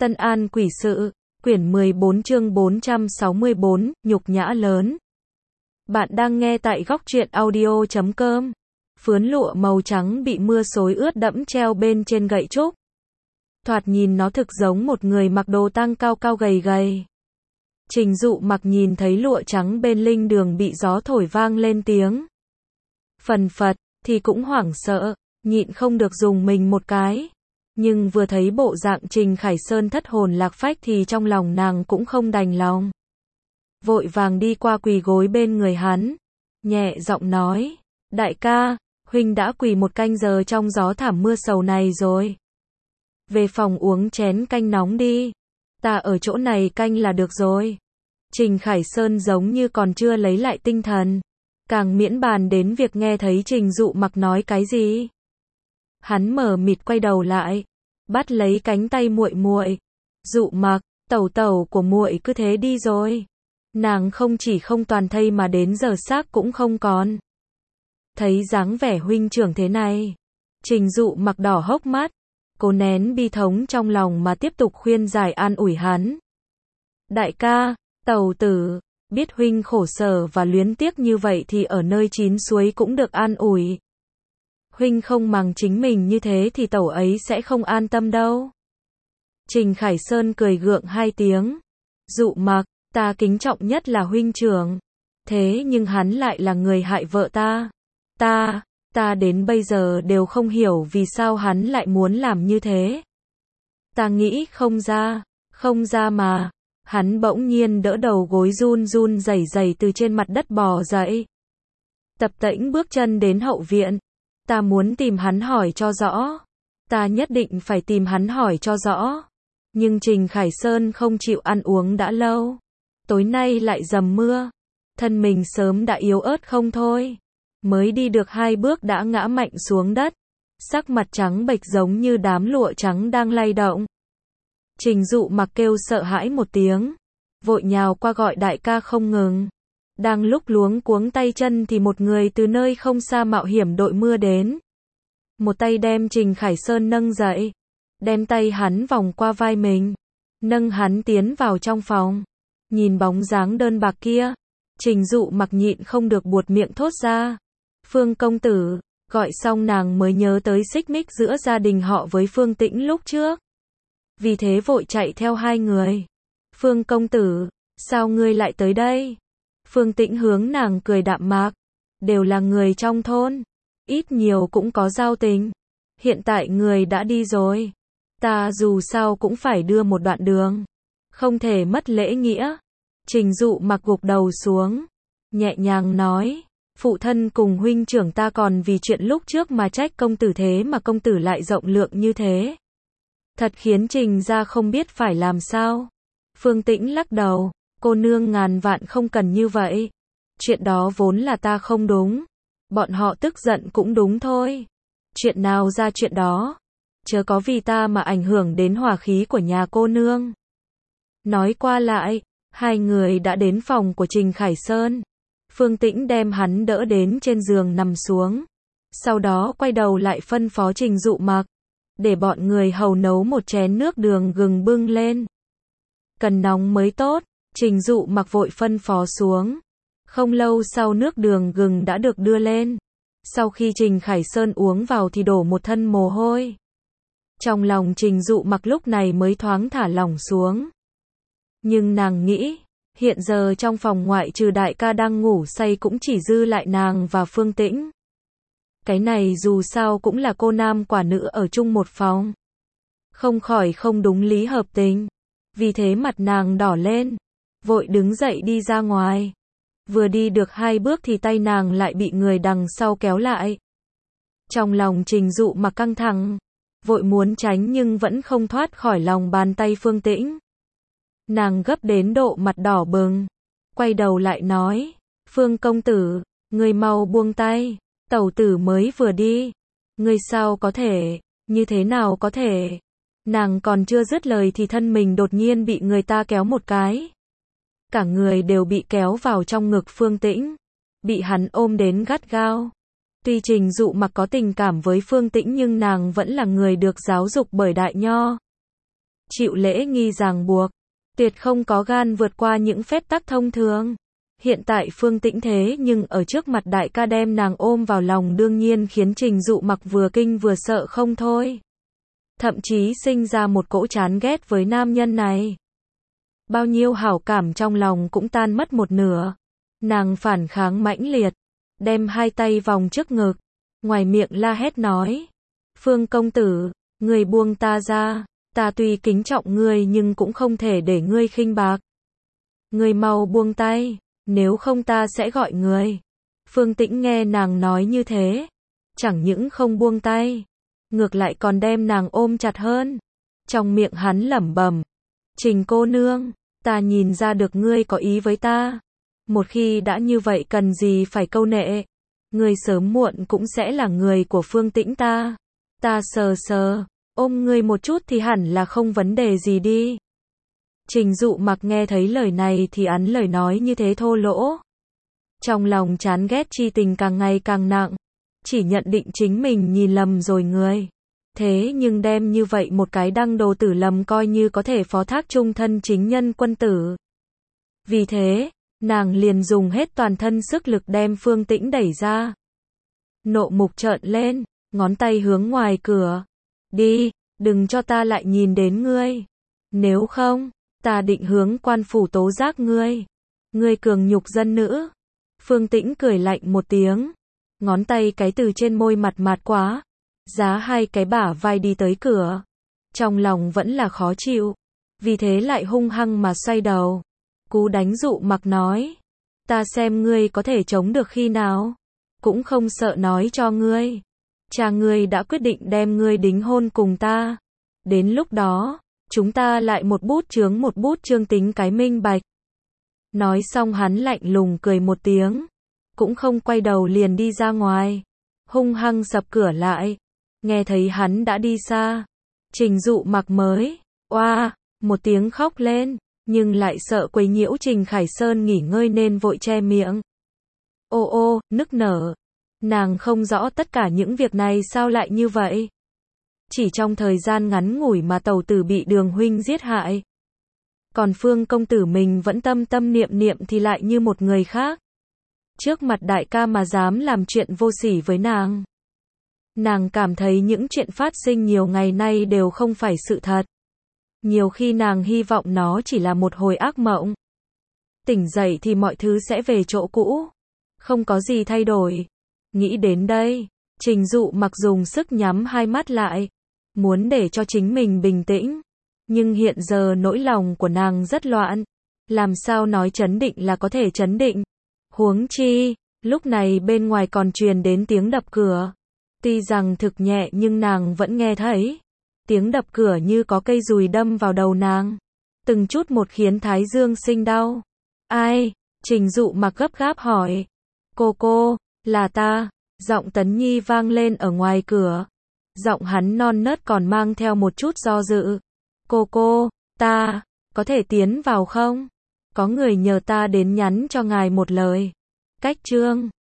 Tân An quỷ sự, quyển 14 chương 464, nhục nhã lớn. Bạn đang nghe tại góc truyện audio.com. Phướn lụa màu trắng bị mưa xối ướt đẫm treo bên trên gậy trúc. Thoạt nhìn nó thực giống một người mặc đồ tang cao cao gầy gầy. Trình Dụ Mặc nhìn thấy lụa trắng bên linh đường bị gió thổi vang lên tiếng phần phật, thì cũng hoảng sợ, nhịn không được dùng mình một cái. Nhưng vừa thấy bộ dạng Trình Khải Sơn thất hồn lạc phách thì trong lòng nàng cũng không đành lòng. Vội vàng đi qua quỳ gối bên người hắn, nhẹ giọng nói, đại ca, huynh đã quỳ một canh giờ trong gió thảm mưa sầu này rồi. Về phòng uống chén canh nóng đi, ta ở chỗ này canh là được rồi. Trình Khải Sơn giống như còn chưa lấy lại tinh thần, càng miễn bàn đến việc nghe thấy Trình Dụ Mặc nói cái gì. Hắn mờ mịt quay đầu lại, bắt lấy cánh tay muội muội. Dụ Mặc, tẩu tẩu của muội cứ thế đi rồi. Nàng không chỉ không toàn thây mà đến giờ xác cũng không còn. Thấy dáng vẻ huynh trưởng thế này, Trình Dụ Mặc đỏ hốc mắt, cố nén bi thống trong lòng mà tiếp tục khuyên giải an ủi hắn. Đại ca, tẩu tử, biết huynh khổ sở và luyến tiếc như vậy thì ở nơi chín suối cũng được an ủi. Huynh không màng chính mình như thế thì tẩu ấy sẽ không an tâm đâu. Trình Khải Sơn cười gượng hai tiếng. Dụ Mặc, ta kính trọng nhất là huynh trưởng. Thế nhưng hắn lại là người hại vợ ta. Ta đến bây giờ đều không hiểu vì sao hắn lại muốn làm như thế. Ta nghĩ không ra mà. Hắn bỗng nhiên đỡ đầu gối run run rẩy rẩy từ trên mặt đất bò dậy. Tập tễnh bước chân đến hậu viện. Ta muốn tìm hắn hỏi cho rõ. Ta nhất định phải tìm hắn hỏi cho rõ. Nhưng Trình Khải Sơn không chịu ăn uống đã lâu. Tối nay lại dầm mưa. Thân mình sớm đã yếu ớt không thôi. Mới đi được 2 bước đã ngã mạnh xuống đất. Sắc mặt trắng bệch giống như đám lụa trắng đang lay động. Trình Dụ Mặc kêu sợ hãi một tiếng. Vội nhào qua gọi đại ca không ngừng. Đang lúc luống cuống tay chân thì một người từ nơi không xa mạo hiểm đội mưa đến. Một tay đem Trình Khải Sơn nâng dậy. Đem tay hắn vòng qua vai mình. Nâng hắn tiến vào trong phòng. Nhìn bóng dáng đơn bạc kia. Trình Dụ Mặc nhịn không được buột miệng thốt ra. Phương công tử. Gọi xong nàng mới nhớ tới xích mích giữa gia đình họ với Phương Tĩnh lúc trước. Vì thế vội chạy theo hai người. Phương công tử, sao ngươi lại tới đây? Phương Tĩnh hướng nàng cười đạm mạc. Đều là người trong thôn. Ít nhiều cũng có giao tình. Hiện tại người đã đi rồi. Ta dù sao cũng phải đưa một đoạn đường. Không thể mất lễ nghĩa. Trình Dụ Mặc gục đầu xuống. Nhẹ nhàng nói. Phụ thân cùng huynh trưởng ta còn vì chuyện lúc trước mà trách công tử thế mà công tử lại rộng lượng như thế. Thật khiến Trình gia không biết phải làm sao. Phương Tĩnh lắc đầu. Cô nương ngàn vạn không cần như vậy. Chuyện đó vốn là ta không đúng. Bọn họ tức giận cũng đúng thôi. Chuyện nào ra chuyện đó. Chớ có vì ta mà ảnh hưởng đến hòa khí của nhà cô nương. Nói qua lại, hai người đã đến phòng của Trình Khải Sơn. Phương Tĩnh đem hắn đỡ đến trên giường nằm xuống. Sau đó quay đầu lại phân phó Trình Dụ Mặc. Để bọn người hầu nấu một chén nước đường gừng bưng lên. Cần nóng mới tốt. Trình Dụ Mặc vội phân phó xuống. Không lâu sau nước đường gừng đã được đưa lên. Sau khi Trình Khải Sơn uống vào thì đổ một thân mồ hôi. Trong lòng Trình Dụ Mặc lúc này mới thoáng thả lỏng xuống. Nhưng nàng nghĩ, hiện giờ trong phòng ngoại trừ đại ca đang ngủ say cũng chỉ dư lại nàng và Phương Tĩnh. Cái này dù sao cũng là cô nam quả nữ ở chung một phòng. Không khỏi không đúng lý hợp tình. Vì thế mặt nàng đỏ lên. Vội đứng dậy đi ra ngoài. Vừa đi được 2 bước thì tay nàng lại bị người đằng sau kéo lại. Trong lòng Trình Dụ Mặc căng thẳng. Vội muốn tránh nhưng vẫn không thoát khỏi lòng bàn tay Phương Tĩnh. Nàng gấp đến độ mặt đỏ bừng. Quay đầu lại nói. Phương công tử, ngươi mau buông tay. Tẩu tử mới vừa đi. Ngươi sao có thể, như thế nào có thể. Nàng còn chưa dứt lời thì thân mình đột nhiên bị người ta kéo một cái. Cả người đều bị kéo vào trong ngực Phương Tĩnh. Bị hắn ôm đến gắt gao. Tuy Trình Dụ Mặc có tình cảm với Phương Tĩnh nhưng nàng vẫn là người được giáo dục bởi Đại Nho. chịu lễ nghi ràng buộc, tuyệt không có gan vượt qua những phép tắc thông thường. Hiện tại Phương Tĩnh thế nhưng ở trước mặt đại ca đem nàng ôm vào lòng đương nhiên khiến Trình Dụ Mặc vừa kinh vừa sợ không thôi. Thậm chí sinh ra một cỗ chán ghét với nam nhân này. Bao nhiêu hảo cảm trong lòng cũng tan mất một nửa. Nàng phản kháng mãnh liệt, đem hai tay vòng trước ngực, ngoài miệng la hét nói. Phương công tử, người buông ta ra, ta tuy kính trọng ngươi nhưng cũng không thể để ngươi khinh bạc. Ngươi mau buông tay, nếu không ta sẽ gọi người. Phương Tĩnh nghe nàng nói như thế, chẳng những không buông tay, ngược lại còn đem nàng ôm chặt hơn. Trong miệng hắn lẩm bẩm, Trình cô nương, ta nhìn ra được ngươi có ý với ta. Một khi đã như vậy cần gì phải câu nệ. Ngươi sớm muộn cũng sẽ là người của Phương Tĩnh ta. Ta sờ, ôm ngươi một chút thì hẳn là không vấn đề gì đi. Trình Dụ Mặc nghe thấy lời này thì ắn lời nói như thế thô lỗ. Trong lòng chán ghét chi tình càng ngày càng nặng. Chỉ nhận định chính mình nhìn lầm rồi người. Thế nhưng đem như vậy một cái đăng đồ tử lầm coi như có thể phó thác trung thân chính nhân quân tử. Vì thế, nàng liền dùng hết toàn thân sức lực đem Phương Tĩnh đẩy ra. Nộ mục trợn lên, ngón tay hướng ngoài cửa. Đi, đừng cho ta lại nhìn đến ngươi. Nếu không, ta định hướng quan phủ tố giác ngươi. Ngươi cường nhục dân nữ. Phương Tĩnh cười lạnh một tiếng. Ngón tay cái từ trên môi mặt quá. Giá hai cái bả vai đi tới cửa. Trong lòng vẫn là khó chịu. Vì thế lại hung hăng mà xoay đầu. Cú đánh Dụ Mặc nói. Ta xem ngươi có thể chống được khi nào. Cũng không sợ nói cho ngươi. Cha ngươi đã quyết định đem ngươi đính hôn cùng ta. Đến lúc đó, chúng ta lại một bút chướng tính cái minh bạch. Nói xong hắn lạnh lùng cười một tiếng. Cũng không quay đầu liền đi ra ngoài. Hung hăng sập cửa lại. Nghe thấy hắn đã đi xa. Trình Dụ Mặc mới, oa, một tiếng khóc lên. Nhưng lại sợ quấy nhiễu Trình Khải Sơn nghỉ ngơi nên vội che miệng. Ô, nức nở. Nàng không rõ tất cả những việc này sao lại như vậy. Chỉ trong thời gian ngắn ngủi mà tẩu tử bị Đường huynh giết hại. Còn Phương công tử mình vẫn tâm niệm thì lại như một người khác. Trước mặt đại ca mà dám làm chuyện vô sỉ với nàng. Nàng cảm thấy những chuyện phát sinh nhiều ngày nay đều không phải sự thật. Nhiều khi nàng hy vọng nó chỉ là một hồi ác mộng. Tỉnh dậy thì mọi thứ sẽ về chỗ cũ. Không có gì thay đổi. Nghĩ đến đây, Trình Dụ Mặc dùng sức nhắm hai mắt lại. Muốn để cho chính mình bình tĩnh. Nhưng hiện giờ nỗi lòng của nàng rất loạn. Làm sao nói trấn định là có thể trấn định. Huống chi, lúc này bên ngoài còn truyền đến tiếng đập cửa. Tuy rằng thực nhẹ nhưng nàng vẫn nghe thấy. Tiếng đập cửa như có cây dùi đâm vào đầu nàng. Từng chút một khiến thái dương sinh đau. Ai? Trình Dụ Mặc gấp gáp hỏi. Cô, là ta. Giọng Tấn Nhi vang lên ở ngoài cửa. Giọng hắn non nớt còn mang theo một chút do dự. Cô, ta, có thể tiến vào không? Có người nhờ ta đến nhắn cho ngài một lời. Cách chương